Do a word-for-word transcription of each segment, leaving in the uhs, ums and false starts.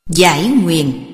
Giải nguyền.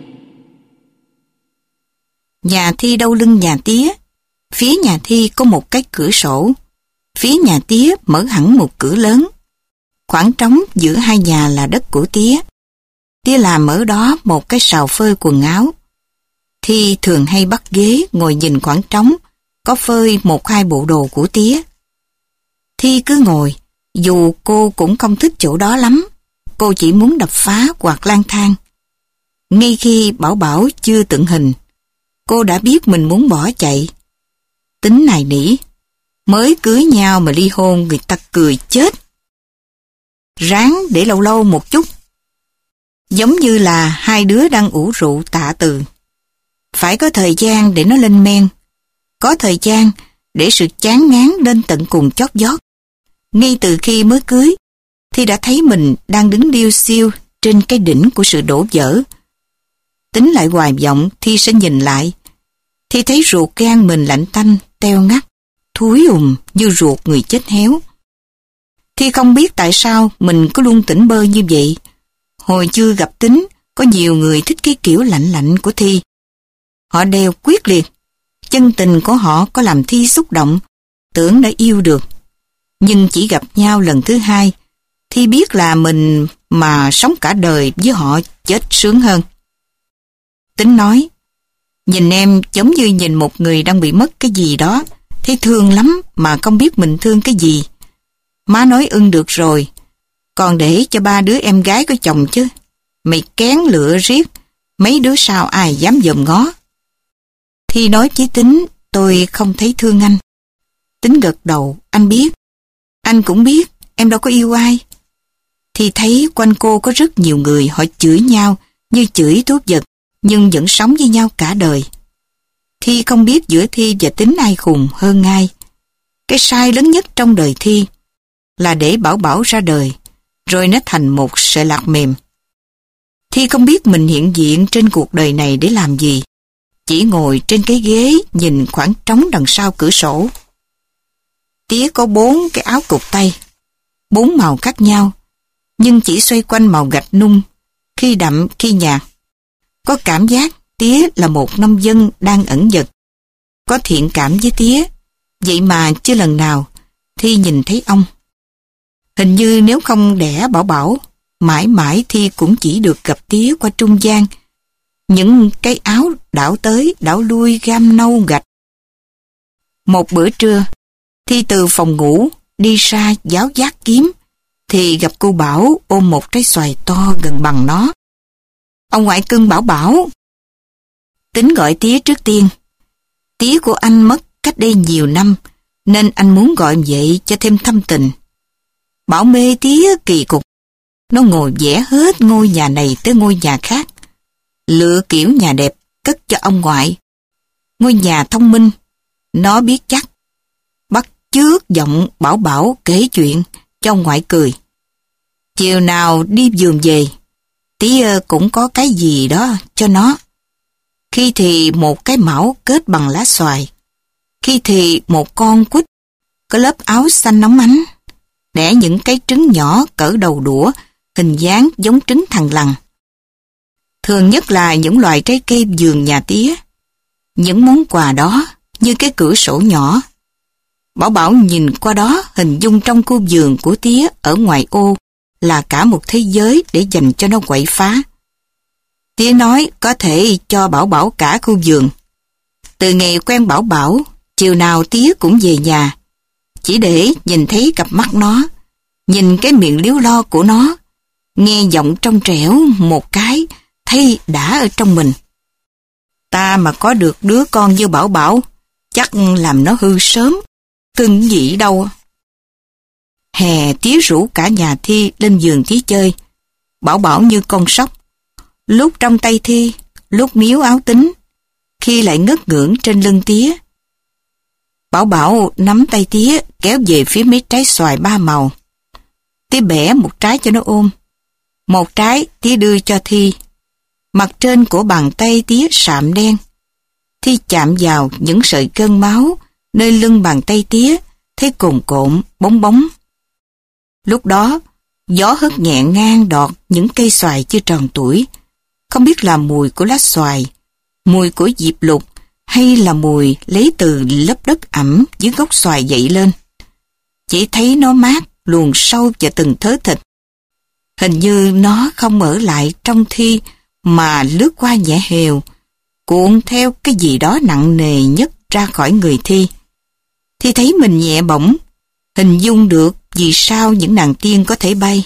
Nhà Thi đâu lưng nhà Tía. Phía nhà Thi có một cái cửa sổ. Phía nhà Tía mở hẳn một cửa lớn. Khoảng trống giữa hai nhà là đất của Tía. Tía làm ở đó một cái sào phơi quần áo. Thi thường hay bắt ghế ngồi nhìn khoảng trống, có phơi một hai bộ đồ của Tía. Thi cứ ngồi, dù cô cũng không thích chỗ đó lắm. Cô chỉ muốn đập phá hoặc lang thang. Ngay khi Bảo Bảo chưa tượng hình, cô đã biết mình muốn bỏ chạy. Tính nài nỉ, mới cưới nhau mà ly hôn người ta cười chết. Ráng để lâu lâu một chút. Giống như là hai đứa đang ủ rượu tạ từ. Phải có thời gian để nó lên men. Có thời gian để sự chán ngán lên tận cùng chót vót. Ngay từ khi mới cưới, Thi đã thấy mình đang đứng điêu xiêu trên cái đỉnh của sự đổ vỡ. Tính lại hoài vọng, Thi sẽ nhìn lại. Thi thấy ruột gan mình lạnh tanh, teo ngắt, thúi ùm như ruột người chết héo. Thi không biết tại sao mình cứ luôn tỉnh bơ như vậy. Hồi chưa gặp Tính, có nhiều người thích cái kiểu lạnh lạnh của Thi. Họ đều quyết liệt. Chân tình của họ có làm Thi xúc động, tưởng đã yêu được. Nhưng chỉ gặp nhau lần thứ hai, Thi biết là mình mà sống cả đời với họ chết sướng hơn. Tính nói, nhìn em giống như nhìn một người đang bị mất cái gì đó, thấy thương lắm mà không biết mình thương cái gì. Má nói ưng được rồi, còn để cho ba đứa em gái có chồng chứ. Mày kén lựa riết, mấy đứa sau ai dám dòm ngó. Thi nói với Tính, tôi không thấy thương anh. Tính gật đầu, anh biết. Anh cũng biết, em đâu có yêu ai. Thi thấy quanh cô có rất nhiều người họ chửi nhau như chửi thú vật, nhưng vẫn sống với nhau cả đời. Thi không biết giữa Thi và Tính ai khùng hơn ai. Cái sai lớn nhất trong đời Thi là để Bảo Bảo ra đời, rồi nó thành một sợi lạc mềm. Thi không biết mình hiện diện trên cuộc đời này để làm gì, chỉ ngồi trên cái ghế nhìn khoảng trống đằng sau cửa sổ. Tía có bốn cái áo cụt tay, bốn màu khác nhau, nhưng chỉ xoay quanh màu gạch nung, khi đậm khi nhạt. Có cảm giác Tía là một nông dân đang ẩn dật. Có thiện cảm với Tía, vậy mà chưa lần nào Thi nhìn thấy ông. Hình như nếu không đẻ Bảo Bảo, mãi mãi Thi cũng chỉ được gặp Tía qua trung gian. Những cái áo đảo tới đảo lui gam nâu gạch. Một bữa trưa, Thi từ phòng ngủ đi ra giáo giác kiếm, thì gặp cô Bảo ôm một trái xoài to gần bằng nó. Ông ngoại cưng Bảo Bảo. Tính gọi Tía trước tiên. Tía của anh mất cách đây nhiều năm, nên anh muốn gọi vậy cho thêm thâm tình. Bảo mê Tía kỳ cục. Nó ngồi vẽ hết ngôi nhà này tới ngôi nhà khác. Lựa kiểu nhà đẹp cất cho ông ngoại. Ngôi nhà thông minh. Nó biết chắc. Bắt chước giọng Bảo Bảo kể chuyện cho ông ngoại cười. Chiều nào đi vườn về, Tía cũng có cái gì đó cho nó. Khi thì một cái mão kết bằng lá xoài, khi thì một con quýt có lớp áo xanh nóng ánh, đẻ những cái trứng nhỏ cỡ đầu đũa, hình dáng giống trứng thằn lằn. Thường nhất là những loại trái cây vườn nhà Tía. Những món quà đó như cái cửa sổ nhỏ. Bảo Bảo nhìn qua đó hình dung trong khu vườn của Tía ở ngoài ô là cả một thế giới để dành cho nó quậy phá. Tía nói có thể cho Bảo Bảo cả khu vườn. Từ ngày quen Bảo Bảo, chiều nào Tía cũng về nhà, chỉ để nhìn thấy cặp mắt nó, nhìn cái miệng líu lo của nó, nghe giọng trong trẻo một cái, thấy đã ở trong mình. Ta mà có được đứa con như Bảo Bảo, chắc làm nó hư sớm, cưng gì đâu. Hè Tía rủ cả nhà Thi lên giường Tía chơi. Bảo Bảo như con sóc, lúc trong tay Thi, lúc níu áo Tính, khi lại ngất ngưỡng trên lưng Tía. Bảo Bảo nắm tay Tía kéo về phía mấy trái xoài ba màu. Tía bẻ một trái cho nó ôm. Một trái Tía đưa cho Thi. Mặt trên của bàn tay Tía sạm đen. Thi chạm vào những sợi gân máu nơi lưng bàn tay Tía, thấy cồn cộn, bóng bóng. Lúc đó, gió hất nhẹ ngang đọt những cây xoài chưa tròn tuổi. Không biết là mùi của lá xoài, mùi của diệp lục, hay là mùi lấy từ lớp đất ẩm dưới gốc xoài dậy lên. Chỉ thấy nó mát, luồn sâu vào từng thớ thịt. Hình như nó không ở lại trong thi mà lướt qua nhẹ hều, cuộn theo cái gì đó nặng nề nhất ra khỏi người Thi. Thi thấy mình nhẹ bổng, hình dung được vì sao những nàng tiên có thể bay.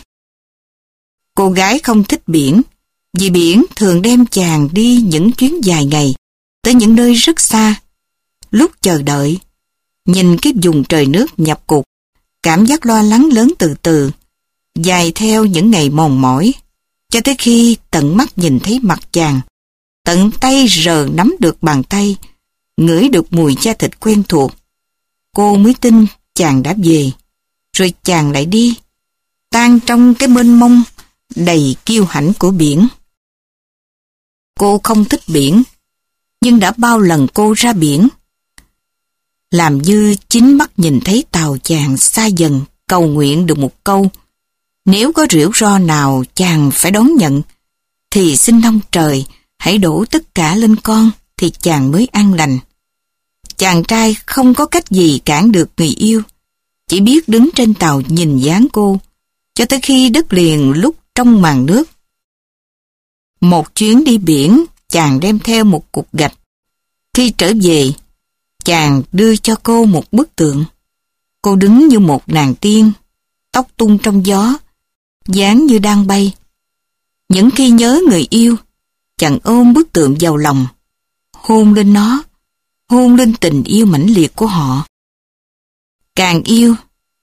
Cô gái không thích biển, vì biển thường đem chàng đi những chuyến dài ngày, tới những nơi rất xa. Lúc chờ đợi, nhìn cái vùng trời nước nhập cục, cảm giác lo lắng lớn từ từ, dài theo những ngày mòn mỏi, cho tới khi tận mắt nhìn thấy mặt chàng, tận tay rờ nắm được bàn tay, ngửi được mùi da thịt quen thuộc. Cô mới tin chàng đã về, rồi chàng lại đi, tan trong cái mênh mông đầy kiêu hãnh của biển. Cô không thích biển, nhưng đã bao lần cô ra biển, làm như chính mắt nhìn thấy tàu chàng xa dần, cầu nguyện được một câu: nếu có rủi ro nào chàng phải đón nhận, thì xin ông trời hãy đổ tất cả lên con, thì chàng mới an lành. Chàng trai không có cách gì cản được người yêu, chỉ biết đứng trên tàu nhìn dáng cô, cho tới khi đất liền lúc trong màn nước. Một chuyến đi biển, chàng đem theo một cục gạch. Khi trở về, chàng đưa cho cô một bức tượng. Cô đứng như một nàng tiên, tóc tung trong gió, dáng như đang bay. Những khi nhớ người yêu, chàng ôm bức tượng vào lòng, hôn lên nó, hôn lên tình yêu mãnh liệt của họ. Càng yêu,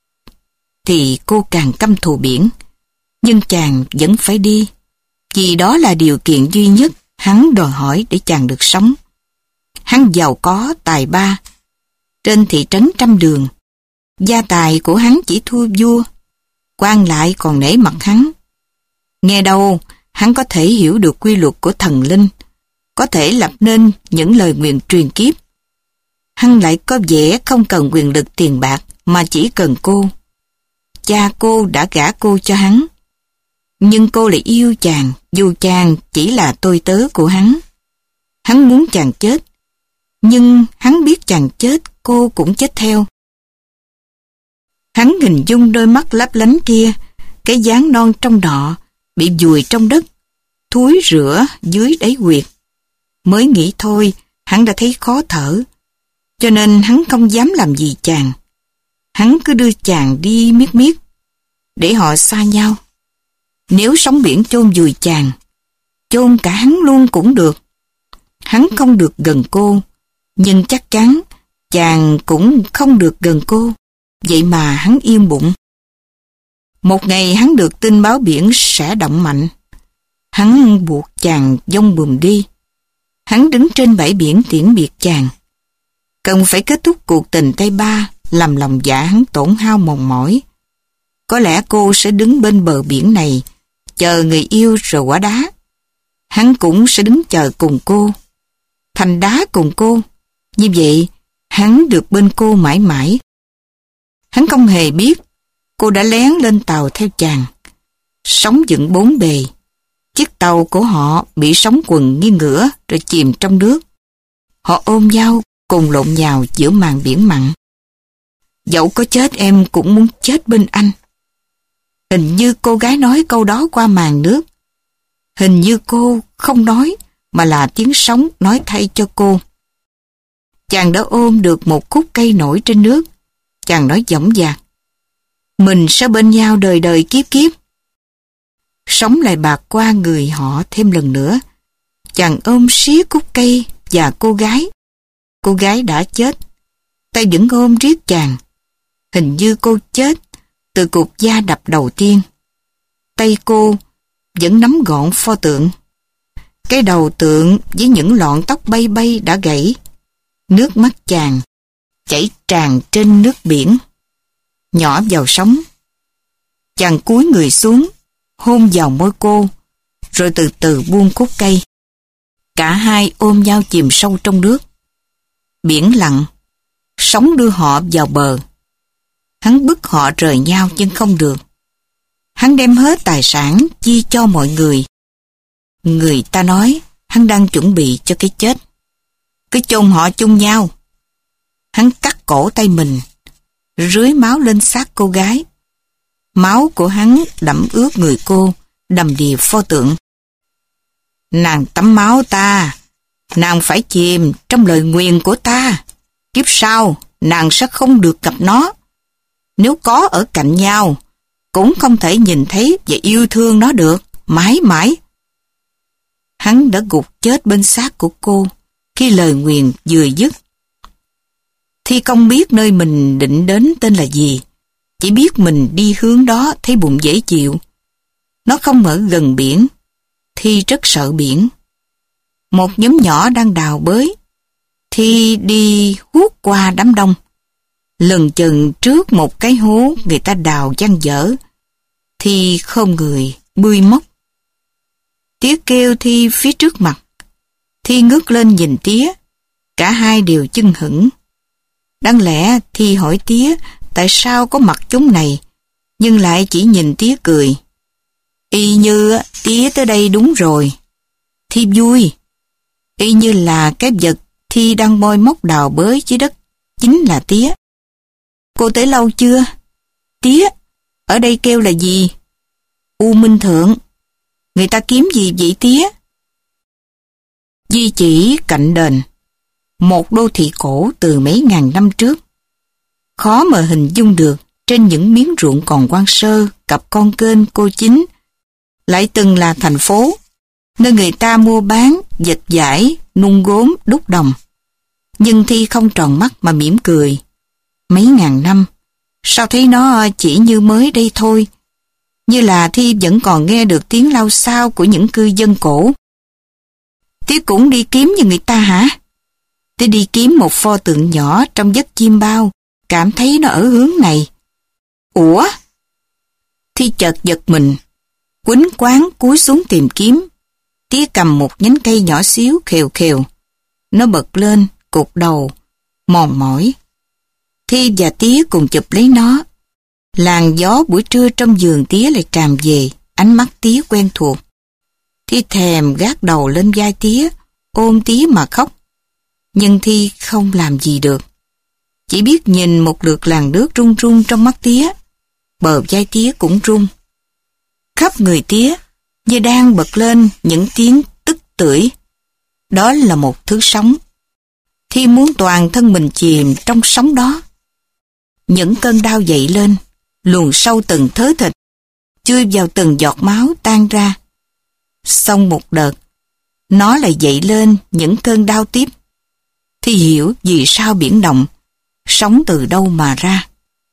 thì cô càng căm thù biển, nhưng chàng vẫn phải đi, vì đó là điều kiện duy nhất hắn đòi hỏi để chàng được sống. Hắn giàu có, tài ba, trên thị trấn trăm đường, gia tài của hắn chỉ thua vua, quan lại còn nể mặt hắn. Nghe đâu, hắn có thể hiểu được quy luật của thần linh, có thể lập nên những lời nguyện truyền kiếp. Hắn lại có vẻ không cần quyền lực tiền bạc, mà chỉ cần cô. Cha cô đã gả cô cho hắn, nhưng cô lại yêu chàng, dù chàng chỉ là tôi tớ của hắn. Hắn muốn chàng chết, nhưng hắn biết chàng chết, cô cũng chết theo. Hắn hình dung đôi mắt lấp lánh kia, cái dáng non trong nọ, bị vùi trong đất, thúi rữa dưới đáy huyệt. Mới nghĩ thôi, hắn đã thấy khó thở, cho nên hắn không dám làm gì chàng. Hắn cứ đưa chàng đi miết miết, để họ xa nhau. Nếu sóng biển chôn vùi chàng, chôn cả hắn luôn cũng được. Hắn không được gần cô, nhưng chắc chắn chàng cũng không được gần cô. Vậy mà hắn yên bụng. Một ngày hắn được tin báo biển sẽ động mạnh. Hắn buộc chàng dông bùm đi. Hắn đứng trên bãi biển tiễn biệt chàng. Cần phải kết thúc cuộc tình tay ba, làm lòng dạ hắn tổn hao mòn mỏi. Có lẽ cô sẽ đứng bên bờ biển này, chờ người yêu rồi quả đá. Hắn cũng sẽ đứng chờ cùng cô, thành đá cùng cô. Như vậy, hắn được bên cô mãi mãi. Hắn không hề biết, cô đã lén lên tàu theo chàng. Sóng dựng bốn bề. Chiếc tàu của họ bị sóng quần nghiêng ngửa rồi chìm trong nước. Họ ôm nhau, cùng lộn nhào giữa màn biển mặn. Dẫu có chết em cũng muốn chết bên anh. Hình như cô gái nói câu đó qua màn nước. Hình như cô không nói, mà là tiếng sóng nói thay cho cô. Chàng đã ôm được một khúc cây nổi trên nước. Chàng nói dõng dạc: mình sẽ bên nhau đời đời kiếp kiếp. Sóng lại bạc qua người họ thêm lần nữa. Chàng ôm siết khúc cây và cô gái. Cô gái đã chết, tay vẫn ôm riết chàng. Hình như cô chết từ cục da đập đầu tiên. Tay cô vẫn nắm gọn pho tượng. Cái đầu tượng với những lọn tóc bay bay đã gãy. Nước mắt chàng chảy tràn trên nước biển, nhỏ vào sóng. Chàng cúi người xuống, hôn vào môi cô, rồi từ từ buông khúc cây. Cả hai ôm nhau chìm sâu trong nước. Biển lặng, sóng đưa họ vào bờ. Hắn bức họ rời nhau nhưng không được. Hắn đem hết tài sản chia cho mọi người. Người ta nói hắn đang chuẩn bị cho cái chết. Cứ chôn họ chung nhau. Hắn cắt cổ tay mình, rưới máu lên xác cô gái. Máu của hắn đẫm ướt người cô, đầm đìa pho tượng. Nàng tắm máu ta, nàng phải chìm trong lời nguyền của ta. Kiếp sau, nàng sẽ không được gặp nó. Nếu có ở cạnh nhau, cũng không thể nhìn thấy và yêu thương nó được, mãi mãi. Hắn đã gục chết bên xác của cô khi lời nguyền vừa dứt. Thi không biết nơi mình định đến tên là gì, chỉ biết mình đi hướng đó thấy bụng dễ chịu. Nó không ở gần biển, Thi rất sợ biển. Một nhóm nhỏ đang đào bới, Thi đi huốt qua đám đông. Lần chừng trước một cái hố người ta đào dang dở, Thi không người bươi móc. Tía kêu Thi phía trước mặt. Thi ngước lên nhìn tía, cả hai đều chưng hửng. Đáng lẽ Thi hỏi tía tại sao có mặt chúng này, nhưng lại chỉ nhìn tía cười. Y như tía tới đây đúng rồi. Thi vui. Y như là cái vật Thi đang moi móc đào bới dưới đất chính là tía. Cô tới lâu chưa? Tía, ở đây kêu là gì? U Minh Thượng. Người ta kiếm gì vậy tía? Di chỉ cạnh đền, một đô thị cổ từ mấy ngàn năm trước. Khó mà hình dung được trên những miếng ruộng còn hoang sơ, cặp con kênh cô chính, lại từng là thành phố, nơi người ta mua bán, dệt vải, nung gốm, đúc đồng. Nhưng Thi không tròn mắt mà mỉm cười. Mấy ngàn năm, sao thấy nó chỉ như mới đây thôi, như là Thi vẫn còn nghe được tiếng lau xao của những cư dân cổ. Tía cũng đi kiếm như người ta hả? Tía đi kiếm một pho tượng nhỏ trong giấc chim bao, cảm thấy nó ở hướng này. Ủa? Thi chợt giật mình, quýnh quáng cúi xuống tìm kiếm. Tía cầm một nhánh cây nhỏ xíu khều khều. Nó bật lên, cụt đầu, mòn mỏi. Thi và tía cùng chụp lấy nó. Làn gió buổi trưa trong giường tía lại tràn về, ánh mắt tía quen thuộc. Thi thèm gác đầu lên vai tía, ôm tía mà khóc. Nhưng Thi không làm gì được. Chỉ biết nhìn một lượt làn nước rung rung trong mắt tía. Bờ vai tía cũng rung. Khắp người tía như đang bật lên những tiếng tức tưởi. Đó là một thứ sống. Thi muốn toàn thân mình chìm trong sóng đó. Những cơn đau dậy lên, luồn sâu từng thớ thịt, chui vào từng giọt máu tan ra. Xong một đợt, nó lại dậy lên những cơn đau tiếp. Thi hiểu vì sao biển động, sống từ đâu mà ra.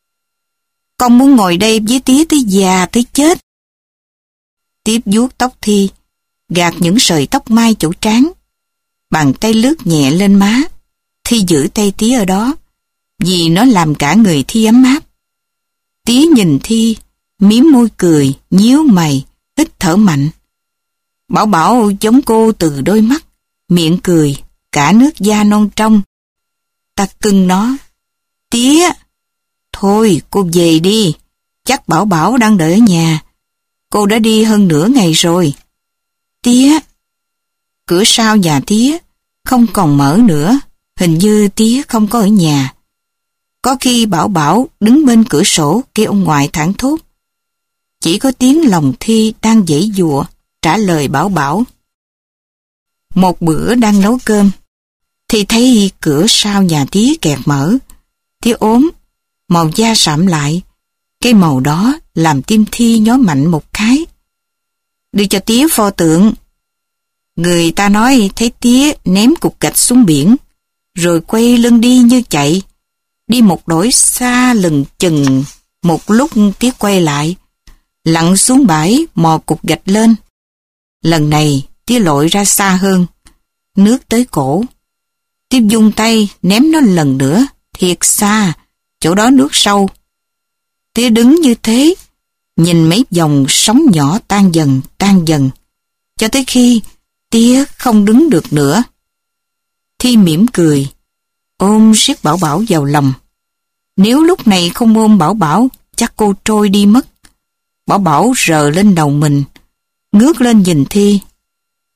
Con muốn ngồi đây với tía tới già tới chết. Tiếp vuốt tóc Thi, gạt những sợi tóc mai chỗ trán. Bàn tay lướt nhẹ lên má. Thi giữ tay tía ở đó, vì nó làm cả người Thi ấm áp. Tía nhìn Thi, mím môi cười, nhíu mày, hít thở mạnh. Bảo Bảo giống cô từ đôi mắt, miệng cười, cả nước da non trong. Ta cưng nó. Tía! Thôi cô về đi, chắc Bảo Bảo đang đợi ở nhà. Cô đã đi hơn nửa ngày rồi. Tía! Cửa sau nhà tía không còn mở nữa, hình như tía không có ở nhà. Có khi Bảo Bảo đứng bên cửa sổ kêu ông ngoại thảng thốt. Chỉ có tiếng lòng Thi đang giãy giụa trả lời Bảo Bảo. Một bữa đang nấu cơm, thì thấy cửa sau nhà tía kẹt mở. Tía ốm, màu da sạm lại. Cái màu đó làm tim Thi nhói mạnh một cái. Đưa cho tía pho tượng. Người ta nói thấy tía ném cục gạch xuống biển, rồi quay lưng đi như chạy. Đi một đổi xa lừng chừng, một lúc tía quay lại, lặn xuống bãi mò cục gạch lên. Lần này tía lội ra xa hơn, nước tới cổ. Tía vung tay ném nó lần nữa, thiệt xa, chỗ đó nước sâu. Tía đứng như thế, nhìn mấy dòng sóng nhỏ tan dần, tan dần, cho tới khi tía không đứng được nữa. Thi mỉm cười, ôm siết Bảo Bảo vào lòng. Nếu lúc này không ôm Bảo Bảo, chắc cô trôi đi mất. Bảo Bảo rờ lên đầu mình, ngước lên nhìn Thi.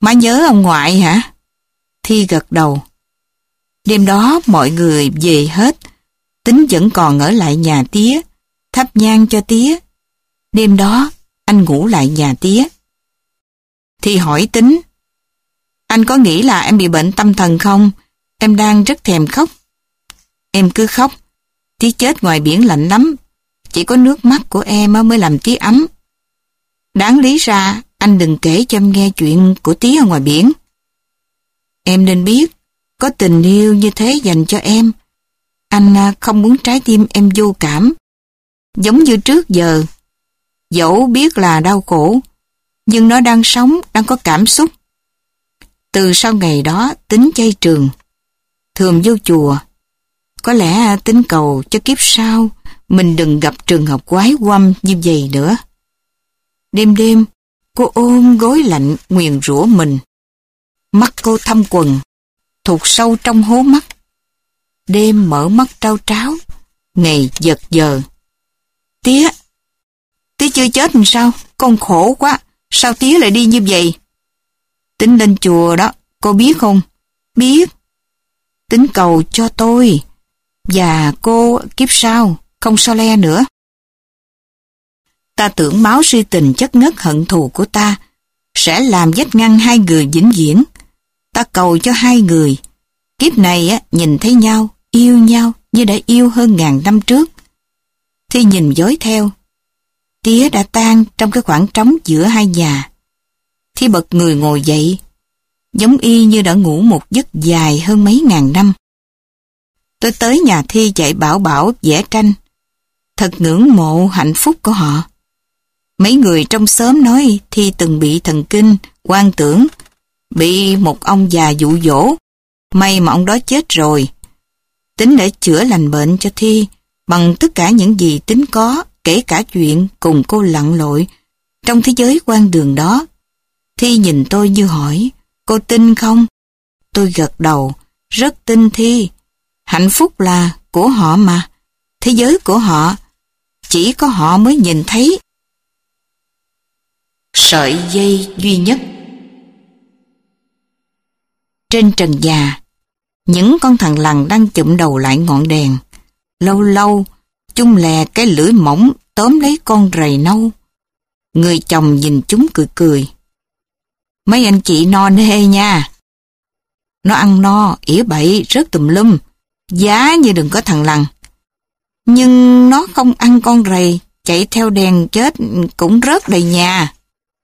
Má nhớ ông ngoại hả? Thi gật đầu. Đêm đó mọi người về hết. Tính vẫn còn ở lại nhà tía, thắp nhang cho tía. Đêm đó, anh ngủ lại nhà tía. Thi hỏi Tính, anh có nghĩ là em bị bệnh tâm thần không? Em đang rất thèm khóc. Em cứ khóc. Tía chết ngoài biển lạnh lắm. Chỉ có nước mắt của em mới làm tía ấm. Đáng lý ra, anh đừng kể cho em nghe chuyện của tía ở ngoài biển. Em nên biết, có tình yêu như thế dành cho em. Anh không muốn trái tim em vô cảm. Giống như trước giờ. Dẫu biết là đau khổ, nhưng nó đang sống, đang có cảm xúc. Từ sau ngày đó, Tính chay trường, thường vô chùa. Có lẽ Tính cầu cho kiếp sau, mình đừng gặp trường hợp quái quăm như vậy nữa. Đêm đêm, cô ôm gối lạnh nguyền rủa mình. Mắt cô thâm quầng, thụt sâu trong hố mắt. Đêm mở mắt trao tráo, ngày giật giờ. Tía, tía chưa chết làm sao? Con khổ quá, sao tía lại đi như vậy? Tính lên chùa đó, cô biết không? Biết. Tính cầu cho tôi, và cô kiếp sau, không so le nữa. Ta tưởng máu si tình chất ngất hận thù của ta sẽ làm vách ngăn hai người vĩnh viễn. Ta cầu cho hai người, kiếp này á, nhìn thấy nhau, yêu nhau như đã yêu hơn ngàn năm trước. Thi nhìn dối theo. Tía đã tan trong cái khoảng trống giữa hai nhà. Thi bật người ngồi dậy, giống y như đã ngủ một giấc dài hơn mấy ngàn năm. Tôi tới nhà Thi chạy bảo bảo vẽ tranh. Thật ngưỡng mộ hạnh phúc của họ. Mấy người trong xóm nói Thi từng bị thần kinh, hoang tưởng, bị một ông già dụ dỗ. May mà ông đó chết rồi. Tính để chữa lành bệnh cho Thi bằng tất cả những gì Tính có, kể cả chuyện cùng cô lặn lội trong thế giới quan đường đó. Thi nhìn tôi như hỏi, cô tin không? Tôi gật đầu, rất tin Thi. Hạnh phúc là của họ mà, thế giới của họ, chỉ có họ mới nhìn thấy. Sợi dây duy nhất. Trên trần nhà, những con thằn lằn đang chụm đầu lại ngọn đèn. Lâu lâu, chúng lè cái lưỡi mỏng tóm lấy con rầy nâu. Người chồng nhìn chúng cười cười. Mấy anh chị no nê nha. Nó ăn no, ỉa bậy, rớt tùm lum, giá như đừng có thằng lằn. Nhưng nó không ăn con rầy, chạy theo đèn chết cũng rớt đầy nhà.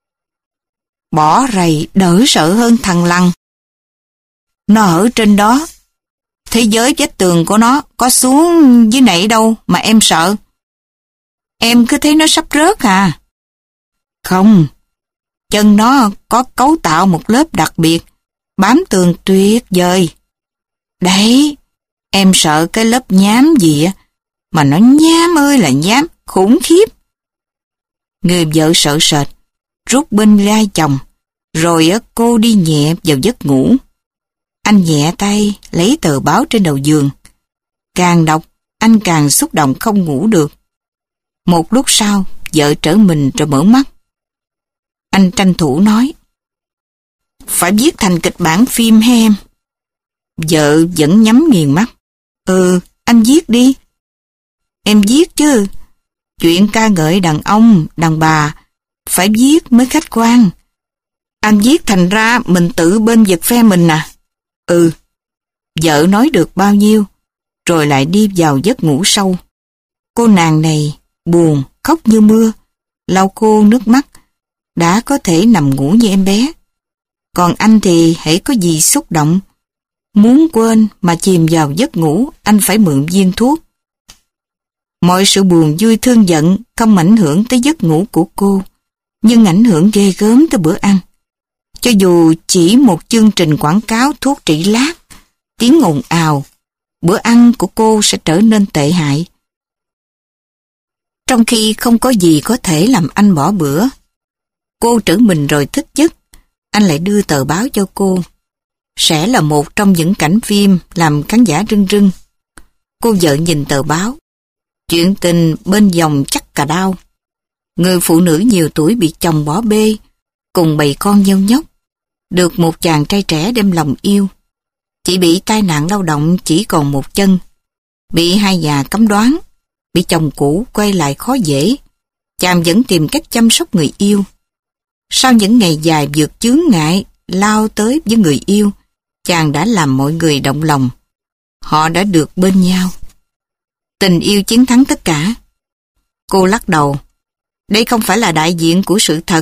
Bỏ rầy đỡ sợ hơn thằng lằn. Nó ở trên đó. Thế giới vách tường của nó có xuống dưới nảy đâu mà em sợ. Em cứ thấy nó sắp rớt à? Không. Chân nó có cấu tạo một lớp đặc biệt, bám tường tuyệt vời. Đấy, em sợ cái lớp nhám gì á, mà nó nhám ơi là nhám, khủng khiếp. Người vợ sợ sệt, rút bên vai chồng, rồi cô đi nhẹ vào giấc ngủ. Anh nhẹ tay lấy tờ báo trên đầu giường. Càng đọc, anh càng xúc động không ngủ được. Một lúc sau, vợ trở mình rồi mở mắt. Anh tranh thủ nói, phải viết thành kịch bản phim hay em? Vợ vẫn nhắm nghiền mắt. Ừ, anh viết đi. Em viết chứ. Chuyện ca ngợi đàn ông, đàn bà, phải viết mới khách quan. Anh viết thành ra mình tự bên vực phe mình à? Ừ. Vợ nói được bao nhiêu, rồi lại đi vào giấc ngủ sâu. Cô nàng này buồn, khóc như mưa, lau khô nước mắt, đã có thể nằm ngủ như em bé. Còn anh thì hễ có gì xúc động, muốn quên mà chìm vào giấc ngủ, anh phải mượn viên thuốc. Mọi sự buồn vui thương giận không ảnh hưởng tới giấc ngủ của cô, nhưng ảnh hưởng ghê gớm tới bữa ăn. Cho dù chỉ một chương trình quảng cáo thuốc trị lát, tiếng ồn ào, bữa ăn của cô sẽ trở nên tệ hại. Trong khi không có gì có thể làm anh bỏ bữa. Cô trữ mình rồi thức giấc, anh lại đưa tờ báo cho cô. Sẽ là một trong những cảnh phim làm khán giả rưng rưng. Cô vợ nhìn tờ báo. Chuyện tình bên dòng chắc cà đau. Người phụ nữ nhiều tuổi bị chồng bỏ bê, cùng bầy con nheo nhóc. được một chàng trai trẻ đem lòng yêu. Chị bị tai nạn lao động chỉ còn một chân, bị hai nhà cấm đoán, bị chồng cũ quay lại khó dễ. Chàng vẫn tìm cách chăm sóc người yêu. Sau những ngày dài vượt chướng ngại, lao tới với người yêu, chàng đã làm mọi người động lòng. Họ đã được bên nhau. Tình yêu chiến thắng tất cả. Cô lắc đầu. Đây không phải là đại diện của sự thật.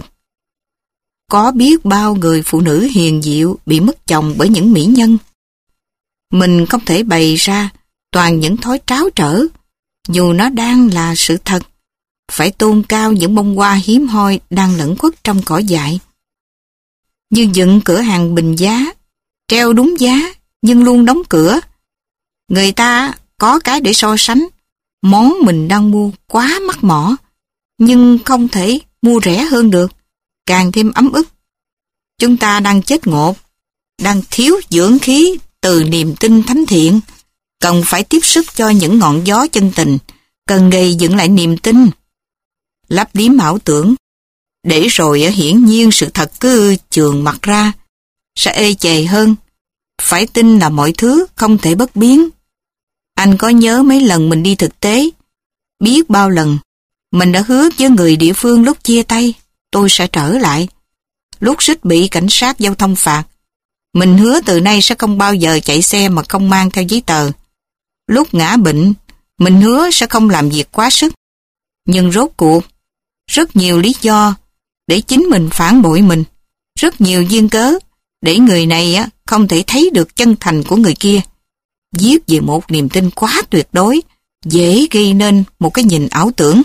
Có biết bao người phụ nữ hiền diệu bị mất chồng bởi những mỹ nhân. Mình không thể bày ra toàn những thói tráo trở, dù nó đang là sự thật. Phải tôn cao những bông hoa hiếm hoi đang lẫn khuất trong cỏ dại. Như dựng cửa hàng bình giá, treo đúng giá nhưng luôn đóng cửa. Người ta có cái để so sánh. Món mình đang mua quá mắc mỏ, nhưng không thể mua rẻ hơn được, càng thêm ấm ức. Chúng ta đang chết ngộp, đang thiếu dưỡng khí từ niềm tin thánh thiện, cần phải tiếp sức cho những ngọn gió chân tình, cần gây dựng lại niềm tin. Lấp liếm ảo tưởng, để rồi hiển nhiên sự thật cứ chườn mặt ra, sẽ ê chề hơn. Phải tin là mọi thứ không thể bất biến. Anh có nhớ mấy lần mình đi thực tế, biết bao lần mình đã hứa với người địa phương lúc chia tay, tôi sẽ trở lại. Lúc suýt bị cảnh sát giao thông phạt, mình hứa từ nay sẽ không bao giờ chạy xe mà không mang theo giấy tờ. Lúc ngã bệnh, mình hứa sẽ không làm việc quá sức. Nhưng rốt cuộc, rất nhiều lý do để chính mình phản bội mình, rất nhiều duyên cớ để người này á không thể thấy được chân thành của người kia. Viết về một niềm tin quá tuyệt đối, dễ gây nên một cái nhìn ảo tưởng.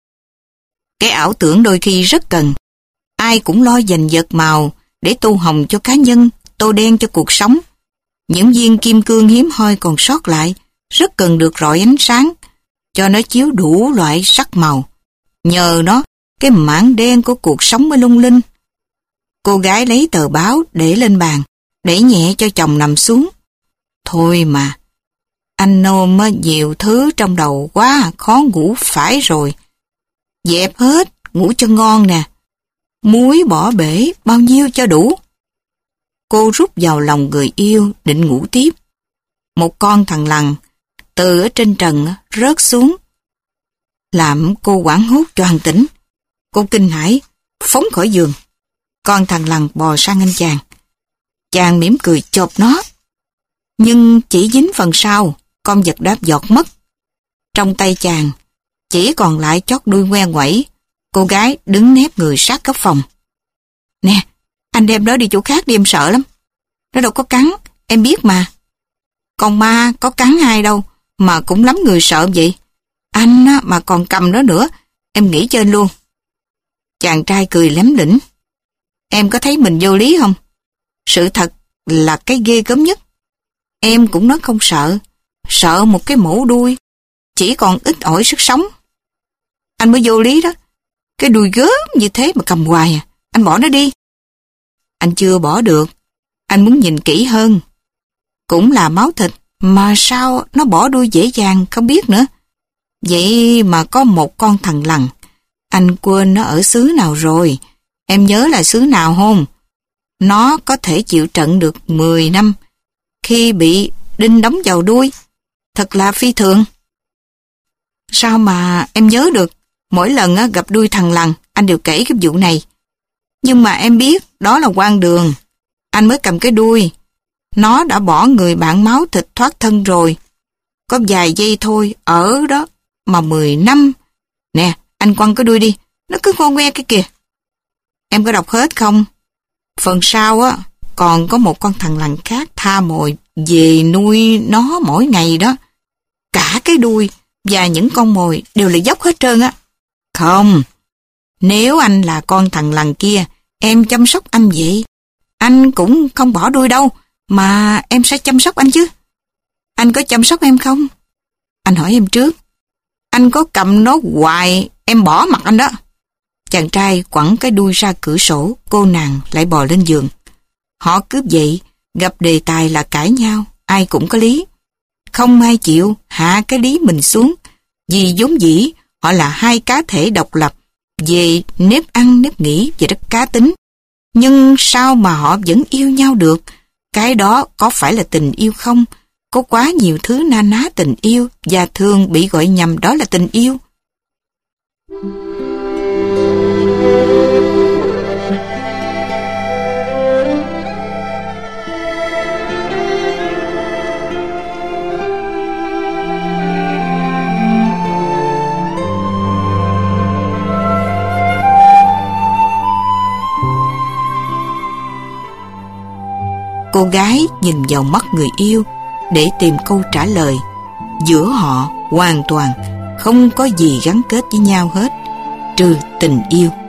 Cái ảo tưởng đôi khi rất cần. Ai cũng lo giành giật màu để tô hồng cho cá nhân, tô đen cho cuộc sống. Những viên kim cương hiếm hoi còn sót lại rất cần được rọi ánh sáng, cho nó chiếu đủ loại sắc màu. Nhờ nó, cái mảng đen của cuộc sống mới lung linh. Cô gái lấy tờ báo để lên bàn, đẩy nhẹ cho chồng nằm xuống. Thôi mà, anh ôm nhiều thứ trong đầu quá, khó ngủ phải rồi. Dẹp hết, ngủ cho ngon nè. Muối bỏ bể, bao nhiêu cho đủ. Cô rút vào lòng người yêu, định ngủ tiếp. Một con thằn lằn từ ở trên trần rớt xuống, làm cô hoảng hốt choàng tỉnh. Cô kinh hãi, phóng khỏi giường. Con thằn lằn bò sang anh chàng. Chàng mỉm cười chộp nó. Nhưng chỉ dính phần sau, con vật đã giọt mất. Trong tay chàng, chỉ còn lại chót đuôi ngoe ngoẩy. Cô gái đứng nép người sát góc phòng. Nè, anh đem nó đi chỗ khác đi, em sợ lắm. Nó đâu có cắn, em biết mà. Con ma có cắn ai đâu, mà cũng lắm người sợ vậy. Anh á, mà còn cầm nó nữa, em nghĩ trên luôn. Chàng trai cười lém lĩnh. Em có thấy mình vô lý không? Sự thật là cái ghê gớm nhất. Em cũng nói không sợ. Sợ một cái mổ đuôi, chỉ còn ít ỏi sức sống. Anh mới vô lý đó. Cái đuôi gớm như thế mà cầm hoài à. Anh bỏ nó đi. Anh chưa bỏ được. Anh muốn nhìn kỹ hơn. Cũng là máu thịt, mà sao nó bỏ đuôi dễ dàng không biết nữa. Vậy mà có một con thằn lằn. Anh quên nó ở xứ nào rồi. Em nhớ là xứ nào không? Nó có thể chịu trận được mười năm khi bị đinh đóng vào đuôi. Thật là phi thường. Sao mà em nhớ được? Mỗi lần gặp đuôi thằn lằn, anh đều kể cái vụ này. Nhưng mà em biết đó là hoang đường. Anh mới cầm cái đuôi. Nó đã bỏ người bạn máu thịt thoát thân rồi. Có vài giây thôi, ở đó mà mười năm. Nè, anh quăng cái đuôi đi. Nó cứ ngoe ngoe cái kìa. Em có đọc hết không? Phần sau á, còn có một con thằn lằn khác tha mồi về nuôi nó mỗi ngày đó. Cả cái đuôi và những con mồi đều là dốc hết trơn á. Không, nếu anh là con thằn lằn kia, em chăm sóc anh vậy. Anh cũng không bỏ đuôi đâu, mà em sẽ chăm sóc anh chứ. Anh có chăm sóc em không? Anh hỏi em trước. Anh có cầm nó hoài, em bỏ mặt anh đó. Chàng trai quẳng cái đuôi ra cửa sổ, cô nàng lại bò lên giường. Họ cướp dậy, gặp đề tài là cãi nhau, ai cũng có lý. Không ai chịu hạ cái lý mình xuống, vì vốn dĩ họ là hai cá thể độc lập về nếp ăn nếp nghĩ và rất cá tính. Nhưng sao mà họ vẫn yêu nhau được? Cái đó có phải là tình yêu không? Có quá nhiều thứ na ná tình yêu và thường bị gọi nhầm đó là tình yêu. Cô gái nhìn vào mắt người yêu để tìm câu trả lời. Giữa họ hoàn toàn không có gì gắn kết với nhau hết, trừ tình yêu.